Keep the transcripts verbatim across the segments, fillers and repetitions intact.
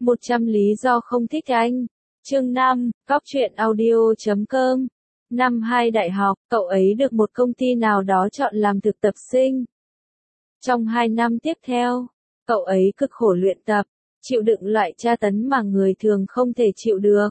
một trăm lý do không thích anh. Chương năm, Cóc truyện audio chấm com. Năm hai đại học, cậu ấy được một công ty nào đó chọn làm thực tập sinh. Trong hai năm tiếp theo, cậu ấy cực khổ luyện tập, chịu đựng loại tra tấn mà người thường không thể chịu được.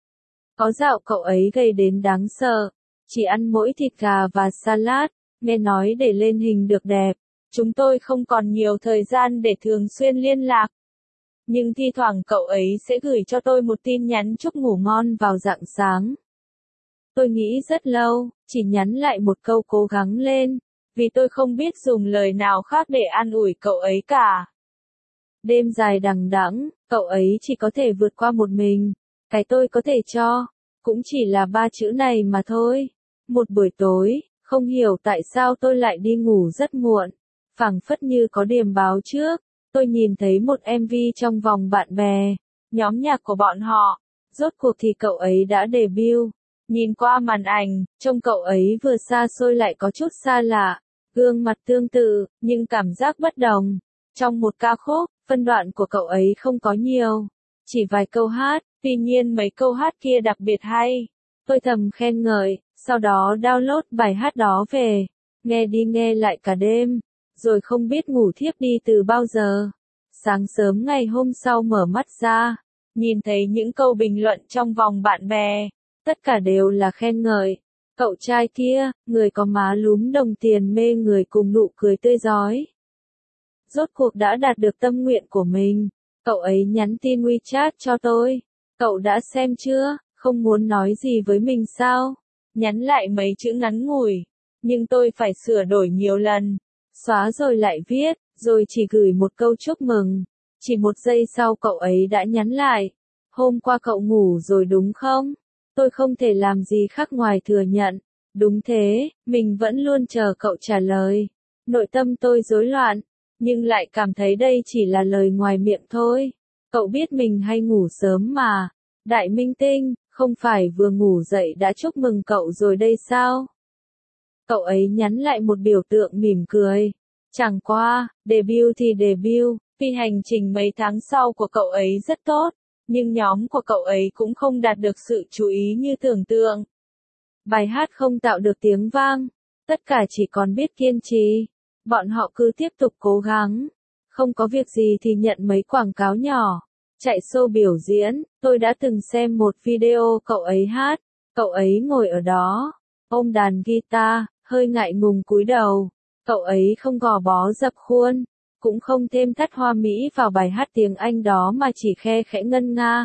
Có dạo cậu ấy gầy đến đáng sợ, chỉ ăn mỗi thịt gà và salad, nghe nói để lên hình được đẹp. Chúng tôi không còn nhiều thời gian để thường xuyên liên lạc. Nhưng thi thoảng cậu ấy sẽ gửi cho tôi một tin nhắn chúc ngủ ngon vào rạng sáng. Tôi nghĩ rất lâu, chỉ nhắn lại một câu cố gắng lên, vì tôi không biết dùng lời nào khác để an ủi cậu ấy cả. Đêm dài đằng đẵng, cậu ấy chỉ có thể vượt qua một mình. Cái tôi có thể cho, cũng chỉ là ba chữ này mà thôi. Một buổi tối, không hiểu tại sao tôi lại đi ngủ rất muộn. Phảng phất như có điểm báo trước, tôi nhìn thấy một em vê trong vòng bạn bè, nhóm nhạc của bọn họ. Rốt cuộc thì cậu ấy đã debut. Nhìn qua màn ảnh, trông cậu ấy vừa xa xôi lại có chút xa lạ, gương mặt tương tự, nhưng cảm giác bất đồng. Trong một ca khúc, phân đoạn của cậu ấy không có nhiều, chỉ vài câu hát, tuy nhiên mấy câu hát kia đặc biệt hay. Tôi thầm khen ngợi, sau đó download bài hát đó về, nghe đi nghe lại cả đêm, rồi không biết ngủ thiếp đi từ bao giờ. Sáng sớm ngày hôm sau mở mắt ra, nhìn thấy những câu bình luận trong vòng bạn bè, tất cả đều là khen ngợi. Cậu trai kia, người có má lúm đồng tiền mê người cùng nụ cười tươi rói. Rốt cuộc đã đạt được tâm nguyện của mình. Cậu ấy nhắn tin WeChat cho tôi. Cậu đã xem chưa, không muốn nói gì với mình sao? Nhắn lại mấy chữ ngắn ngủi. Nhưng tôi phải sửa đổi nhiều lần. Xóa rồi lại viết, rồi chỉ gửi một câu chúc mừng. Chỉ một giây sau cậu ấy đã nhắn lại. Hôm qua cậu ngủ rồi đúng không? Tôi không thể làm gì khác ngoài thừa nhận. Đúng thế, mình vẫn luôn chờ cậu trả lời. Nội tâm tôi rối loạn, nhưng lại cảm thấy đây chỉ là lời ngoài miệng thôi. Cậu biết mình hay ngủ sớm mà. Đại minh tinh, không phải vừa ngủ dậy đã chúc mừng cậu rồi đây sao? Cậu ấy nhắn lại một biểu tượng mỉm cười. Chẳng qua, debut thì debut, vì hành trình mấy tháng sau của cậu ấy rất tốt, nhưng nhóm của cậu ấy cũng không đạt được sự chú ý như tưởng tượng. Bài hát không tạo được tiếng vang, tất cả chỉ còn biết kiên trì. Bọn họ cứ tiếp tục cố gắng, không có việc gì thì nhận mấy quảng cáo nhỏ, chạy show biểu diễn. Tôi đã từng xem một video cậu ấy hát, cậu ấy ngồi ở đó, ôm đàn guitar, hơi ngại ngùng cúi đầu. Cậu ấy không gò bó dập khuôn, cũng không thêm thắt hoa mỹ vào bài hát tiếng Anh đó mà chỉ khe khẽ ngân nga.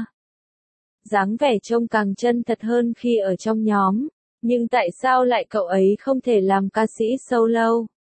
Dáng vẻ trông càng chân thật hơn khi ở trong nhóm, nhưng tại sao lại cậu ấy không thể làm ca sĩ solo?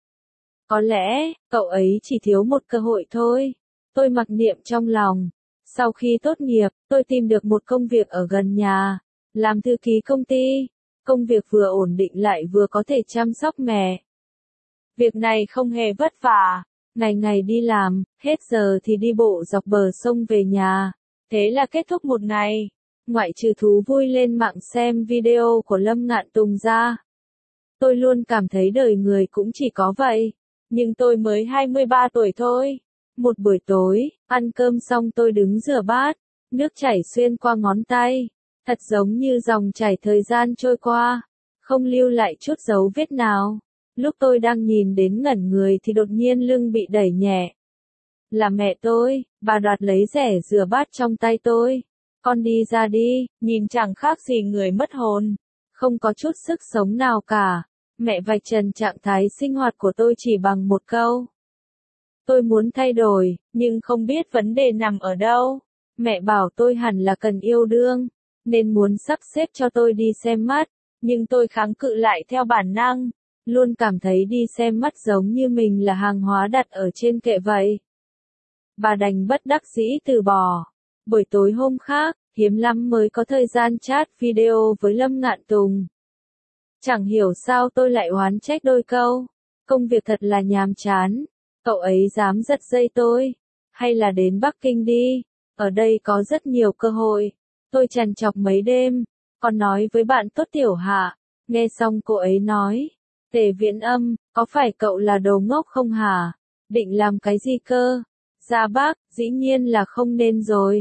Có lẽ, cậu ấy chỉ thiếu một cơ hội thôi. Tôi mặc niệm trong lòng. Sau khi tốt nghiệp, tôi tìm được một công việc ở gần nhà, làm thư ký công ty. Công việc vừa ổn định lại vừa có thể chăm sóc mẹ. Việc này không hề vất vả, ngày ngày đi làm, hết giờ thì đi bộ dọc bờ sông về nhà. Thế là kết thúc một ngày, ngoại trừ thú vui lên mạng xem video của Lâm Ngạn Tùng ra. Tôi luôn cảm thấy đời người cũng chỉ có vậy. Nhưng tôi mới hai mươi ba tuổi thôi. Một buổi tối, ăn cơm xong tôi đứng rửa bát, nước chảy xuyên qua ngón tay, thật giống như dòng chảy thời gian trôi qua, không lưu lại chút dấu vết nào. Lúc tôi đang nhìn đến ngẩn người thì đột nhiên lưng bị đẩy nhẹ. Là mẹ tôi, bà đoạt lấy rẻ rửa bát trong tay tôi. Con đi ra đi, nhìn chẳng khác gì người mất hồn, không có chút sức sống nào cả. Mẹ vạch trần trạng thái sinh hoạt của tôi chỉ bằng một câu. Tôi muốn thay đổi, nhưng không biết vấn đề nằm ở đâu. Mẹ bảo tôi hẳn là cần yêu đương, nên muốn sắp xếp cho tôi đi xem mắt, nhưng tôi kháng cự lại theo bản năng, luôn cảm thấy đi xem mắt giống như mình là hàng hóa đặt ở trên kệ vậy. Bà đành bất đắc dĩ từ bỏ. Buổi tối hôm khác, hiếm lắm mới có thời gian chat video với Lâm Ngạn Tùng. Chẳng hiểu sao tôi lại oán trách đôi câu. Công việc thật là nhàm chán. Cậu ấy dám giật dây tôi. Hay là đến Bắc Kinh đi. Ở đây có rất nhiều cơ hội. Tôi trằn trọc mấy đêm. Còn nói với bạn tốt Tiểu Hạ. Nghe xong cô ấy nói. Tề Viễn Âm, có phải cậu là đồ ngốc không hả? Định làm cái gì cơ? Ra Bắc, dĩ nhiên là không nên rồi.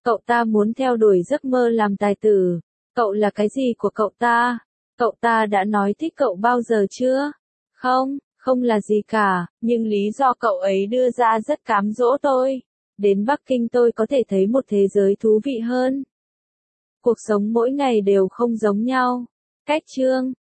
Cậu ta muốn theo đuổi giấc mơ làm tài tử. Cậu là cái gì của cậu ta? Cậu ta đã nói thích cậu bao giờ chưa? Không, không là gì cả, nhưng lý do cậu ấy đưa ra rất cám dỗ tôi. Đến Bắc Kinh tôi có thể thấy một thế giới thú vị hơn. Cuộc sống mỗi ngày đều không giống nhau. Cách chương